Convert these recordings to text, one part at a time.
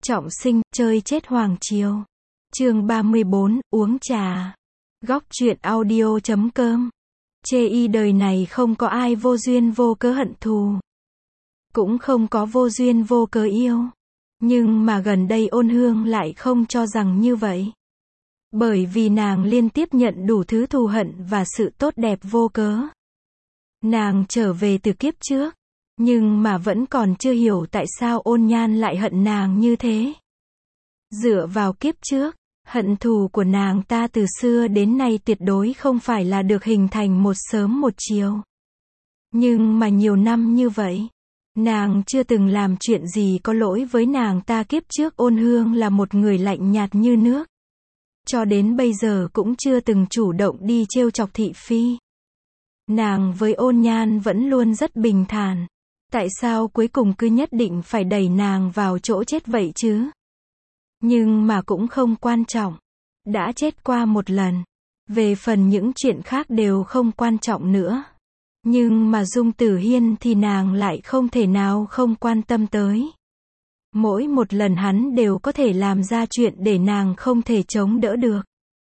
Trọng sinh, chơi chết hoàng triều. Chương 34, uống trà. Góc truyện audio.com. Chê y đời này không có ai vô duyên vô cớ hận thù. Cũng không có vô duyên vô cớ yêu. Nhưng mà gần đây Ôn Hương lại không cho rằng như vậy. Bởi vì nàng liên tiếp nhận đủ thứ thù hận và sự tốt đẹp vô cớ. Nàng trở về từ kiếp trước. Nhưng mà vẫn còn chưa hiểu tại sao Ôn Nhan lại hận nàng như thế. Dựa vào kiếp trước, hận thù của nàng ta từ xưa đến nay tuyệt đối không phải là được hình thành một sớm một chiều. Nhưng mà nhiều năm như vậy, nàng chưa từng làm chuyện gì có lỗi với nàng ta. Kiếp trước Ôn Hương là một người lạnh nhạt như nước. Cho đến bây giờ cũng chưa từng chủ động đi trêu chọc thị phi. Nàng với Ôn Nhan vẫn luôn rất bình thản. Tại sao cuối cùng cứ nhất định phải đẩy nàng vào chỗ chết vậy chứ? Nhưng mà cũng không quan trọng. Đã chết qua một lần. Về phần những chuyện khác đều không quan trọng nữa. Nhưng mà Dung Tử Hiên thì nàng lại không thể nào không quan tâm tới. Mỗi một lần hắn đều có thể làm ra chuyện để nàng không thể chống đỡ được.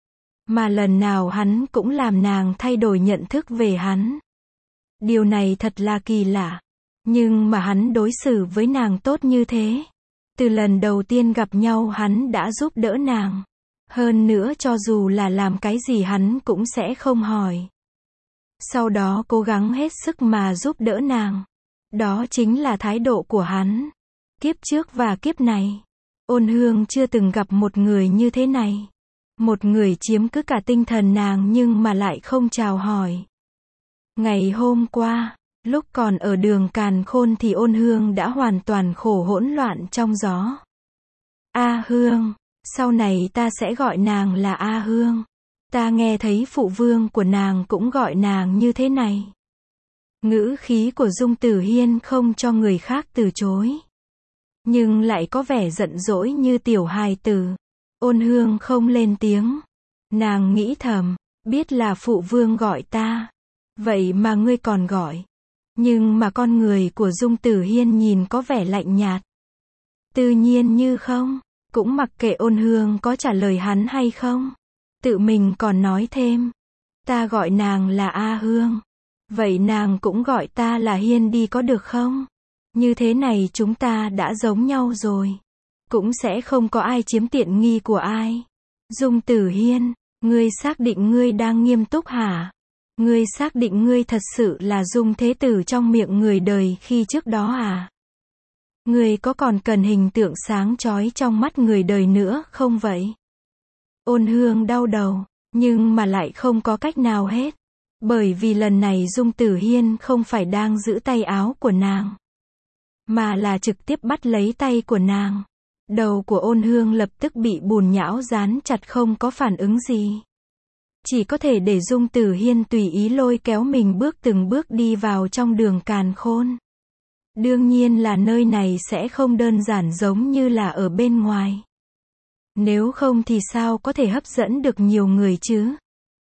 Mà lần nào hắn cũng làm nàng thay đổi nhận thức về hắn. Điều này thật là kỳ lạ. Nhưng mà hắn đối xử với nàng tốt như thế. Từ lần đầu tiên gặp nhau hắn đã giúp đỡ nàng. Hơn nữa cho dù là làm cái gì hắn cũng sẽ không hỏi. Sau đó cố gắng hết sức mà giúp đỡ nàng. Đó chính là thái độ của hắn. Kiếp trước và kiếp này, Ôn Hương chưa từng gặp một người như thế này. Một người chiếm cứ cả tinh thần nàng nhưng mà lại không chào hỏi. Ngày hôm qua, lúc còn ở đường Càn Khôn thì Ôn Hương đã hoàn toàn khổ hỗn loạn trong gió. A Hương, sau này ta sẽ gọi nàng là A Hương. Ta nghe thấy phụ vương của nàng cũng gọi nàng như thế này. Ngữ khí của Dung Tử Hiên không cho người khác từ chối. Nhưng lại có vẻ giận dỗi như tiểu hài tử. Ôn Hương không lên tiếng. Nàng nghĩ thầm, biết là phụ vương gọi ta. Vậy mà ngươi còn gọi. Nhưng mà con người của Dung Tử Hiên nhìn có vẻ lạnh nhạt. Tự nhiên như không, cũng mặc kệ Ôn Hương có trả lời hắn hay không. Tự mình còn nói thêm. Ta gọi nàng là A Hương. Vậy nàng cũng gọi ta là Hiên đi có được không? Như thế này chúng ta đã giống nhau rồi. Cũng sẽ không có ai chiếm tiện nghi của ai. Dung Tử Hiên, ngươi xác định ngươi đang nghiêm túc hả? Ngươi xác định ngươi thật sự là Dung Thế Tử trong miệng người đời khi trước đó à? Ngươi có còn cần hình tượng sáng chói trong mắt người đời nữa không vậy? Ôn Hương đau đầu, nhưng mà lại không có cách nào hết. Bởi vì lần này Dung Tử Hiên không phải đang giữ tay áo của nàng, mà là trực tiếp bắt lấy tay của nàng. Đầu của Ôn Hương lập tức bị bùn nhão dán chặt không có phản ứng gì. Chỉ có thể để Dung Tử Hiên tùy ý lôi kéo mình từng bước đi vào trong đường Càn Khôn. Đương nhiên là nơi này sẽ không đơn giản giống như là ở bên ngoài. Nếu không thì sao có thể hấp dẫn được nhiều người chứ?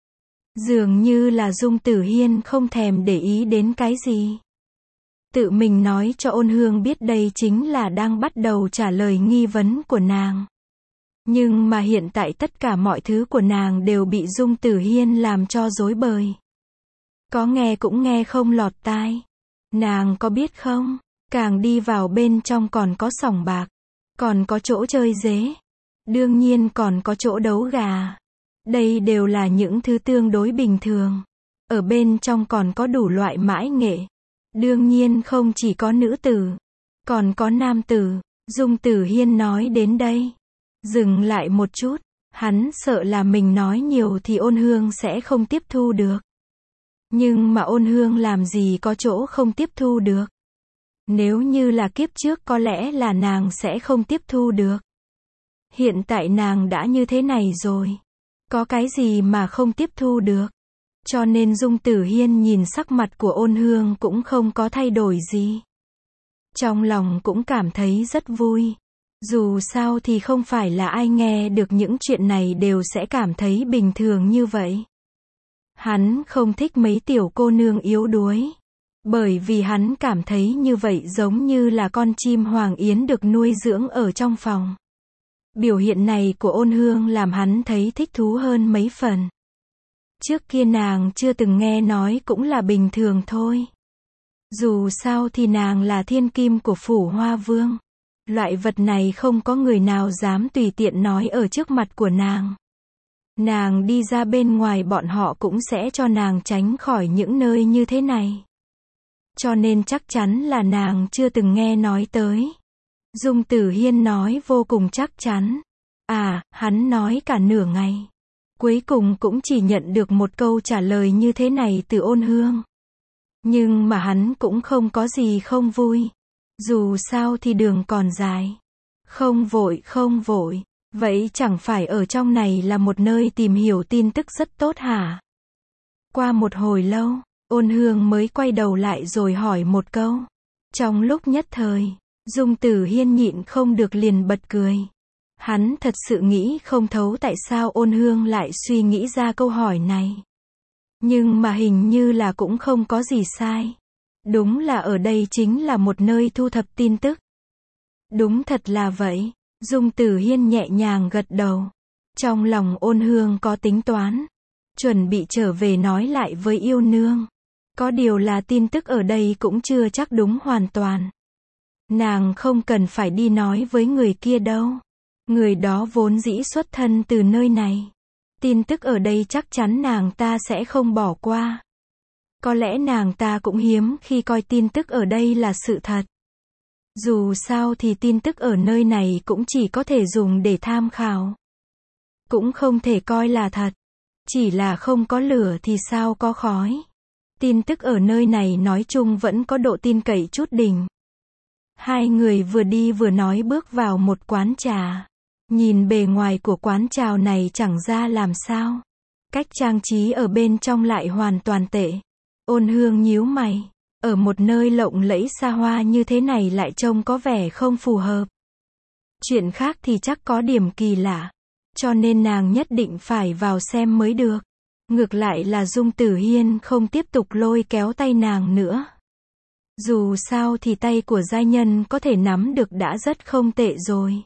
Dường như là Dung Tử Hiên không thèm để ý đến cái gì. Tự mình nói cho Ôn Hương biết đây chính là đang bắt đầu trả lời nghi vấn của nàng. Nhưng mà hiện tại tất cả mọi thứ của nàng đều bị Dung Tử Hiên làm cho rối bời. Có nghe cũng nghe không lọt tai. Nàng có biết không, càng đi vào bên trong còn có sòng bạc, còn có chỗ chơi dế, đương nhiên còn có chỗ đấu gà. Đây đều là những thứ tương đối bình thường. Ở bên trong còn có đủ loại mãi nghệ. Đương nhiên không chỉ có nữ tử, còn có nam tử. Dung Tử Hiên nói đến đây, dừng lại một chút. Hắn sợ là mình nói nhiều thì Ôn Hương sẽ không tiếp thu được. Nhưng mà Ôn Hương làm gì có chỗ không tiếp thu được. Nếu như là kiếp trước có lẽ là nàng sẽ không tiếp thu được. Hiện tại nàng đã như thế này rồi. Có cái gì mà không tiếp thu được. Cho nên Dung Tử Hiên nhìn sắc mặt của Ôn Hương cũng không có thay đổi gì. Trong lòng cũng cảm thấy rất vui. Dù sao thì không phải là ai nghe được những chuyện này đều sẽ cảm thấy bình thường như vậy. Hắn không thích mấy tiểu cô nương yếu đuối. Bởi vì hắn cảm thấy như vậy giống như là con chim hoàng yến được nuôi dưỡng ở trong phòng. Biểu hiện này của Ôn Hương làm hắn thấy thích thú hơn mấy phần. Trước kia nàng chưa từng nghe nói cũng là bình thường thôi. Dù sao thì nàng là thiên kim của Phủ Hoa Vương. Loại vật này không có người nào dám tùy tiện nói ở trước mặt của nàng. Nàng đi ra bên ngoài bọn họ cũng sẽ cho nàng tránh khỏi những nơi như thế này. Cho nên chắc chắn là nàng chưa từng nghe nói tới. Dung Tử Hiên nói vô cùng chắc chắn. Hắn nói cả nửa ngày. Cuối cùng cũng chỉ nhận được một câu trả lời như thế này từ Ôn Hương. Nhưng mà hắn cũng không có gì không vui. Dù sao thì đường còn dài. Không vội. Vậy chẳng phải ở trong này là một nơi tìm hiểu tin tức rất tốt hả? Qua một hồi lâu, Ôn Hương mới quay đầu lại rồi hỏi một câu. Trong lúc nhất thời, Dung Tử Hiên nhịn không được liền bật cười. Hắn thật sự nghĩ không thấu tại sao Ôn Hương lại suy nghĩ ra câu hỏi này. Nhưng mà hình như là cũng không có gì sai. Đúng là ở đây chính là một nơi thu thập tin tức. Đúng thật là vậy. Dung Tử Hiên nhẹ nhàng gật đầu. Trong lòng Ôn Hương có tính toán. Chuẩn bị trở về nói lại với yêu nương. Có điều là tin tức ở đây cũng chưa chắc đúng hoàn toàn. Nàng không cần phải đi nói với người kia đâu. Người đó vốn dĩ xuất thân từ nơi này. Tin tức ở đây chắc chắn nàng ta sẽ không bỏ qua. Có lẽ nàng ta cũng hiếm khi coi tin tức ở đây là sự thật. Dù sao thì tin tức ở nơi này cũng chỉ có thể dùng để tham khảo. Cũng không thể coi là thật. Chỉ là không có lửa thì sao có khói. Tin tức ở nơi này nói chung vẫn có độ tin cậy chút đỉnh. Hai người vừa đi vừa nói bước vào một quán trà. Nhìn bề ngoài của quán trà này chẳng ra làm sao. Cách trang trí ở bên trong lại hoàn toàn tệ. Ôn Hương nhíu mày. Ở một nơi lộng lẫy xa hoa như thế này lại trông có vẻ không phù hợp. Chuyện khác thì chắc có điểm kỳ lạ. Cho nên nàng nhất định phải vào xem mới được. Ngược lại là Dung Tử Hiên không tiếp tục lôi kéo tay nàng nữa. Dù sao thì tay của giai nhân có thể nắm được đã rất không tệ rồi.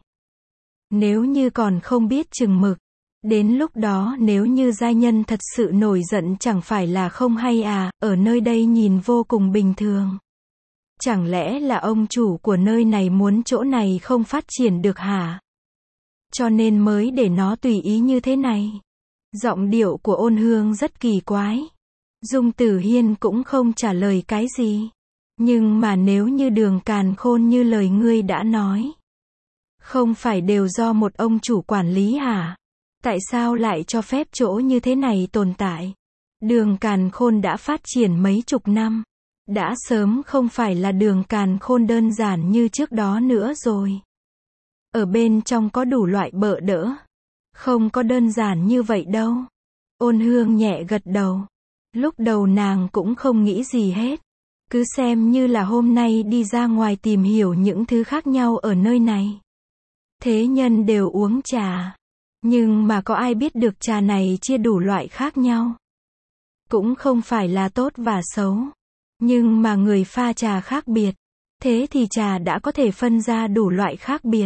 Nếu như còn không biết chừng mực. Đến lúc đó nếu như giai nhân thật sự nổi giận chẳng phải là không hay ở nơi đây nhìn vô cùng bình thường. Chẳng lẽ là ông chủ của nơi này muốn chỗ này không phát triển được hả? Cho nên mới để nó tùy ý như thế này. Giọng điệu của Ôn Hương rất kỳ quái. Dung Tử Hiên cũng không trả lời cái gì. Nhưng mà nếu như Đường Càn Khôn như lời ngươi đã nói. Không phải đều do một ông chủ quản lý hả? Tại sao lại cho phép chỗ như thế này tồn tại? Đường Càn Khôn đã phát triển mấy chục năm. Đã sớm không phải là Đường Càn Khôn đơn giản như trước đó nữa rồi. Ở bên trong có đủ loại bợ đỡ. Không có đơn giản như vậy đâu. Ôn Hương nhẹ gật đầu. Lúc đầu nàng cũng không nghĩ gì hết. Cứ xem như là hôm nay đi ra ngoài tìm hiểu những thứ khác nhau ở nơi này. Thế nhân đều uống trà. Nhưng mà có ai biết được trà này chia đủ loại khác nhau. Cũng không phải là tốt và xấu. Nhưng mà người pha trà khác biệt. Thế thì trà đã có thể phân ra đủ loại khác biệt.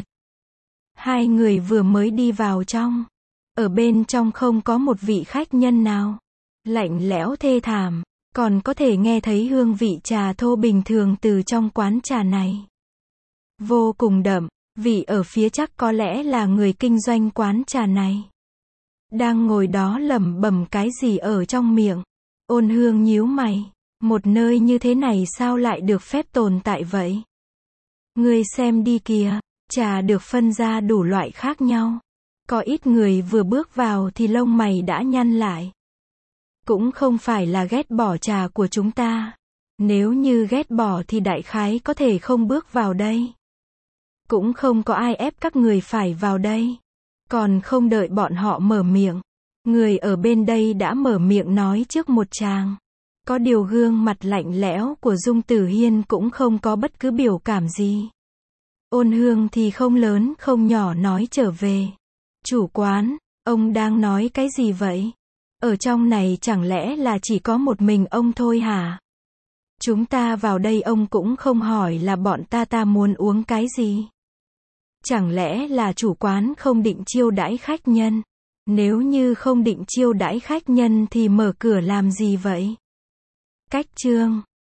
Hai người vừa mới đi vào trong. Ở bên trong không có một vị khách nhân nào. Lạnh lẽo thê thảm. Còn có thể nghe thấy hương vị trà thô bình thường từ trong quán trà này. Vô cùng đậm. Vị ở phía chắc có lẽ là người kinh doanh quán trà này. Đang ngồi đó lẩm bẩm cái gì ở trong miệng. Ôn Hương nhíu mày. Một nơi như thế này sao lại được phép tồn tại vậy? Ngươi xem đi kìa. Trà được phân ra đủ loại khác nhau. Có ít người vừa bước vào thì lông mày đã nhăn lại. Cũng không phải là ghét bỏ trà của chúng ta. Nếu như ghét bỏ thì đại khái có thể không bước vào đây. Cũng không có ai ép các người phải vào đây. Còn không đợi bọn họ mở miệng. Người ở bên đây đã mở miệng nói trước một tràng. Có điều gương mặt lạnh lẽo của Dung Tử Hiên cũng không có bất cứ biểu cảm gì. Ôn Hương thì không lớn không nhỏ nói trở về. Chủ quán, ông đang nói cái gì vậy? Ở trong này chẳng lẽ là chỉ có một mình ông thôi hả? Chúng ta vào đây ông cũng không hỏi là bọn ta muốn uống cái gì. Chẳng lẽ là chủ quán không định chiêu đãi khách nhân? Nếu như không định chiêu đãi khách nhân thì mở cửa làm gì vậy? Cách chương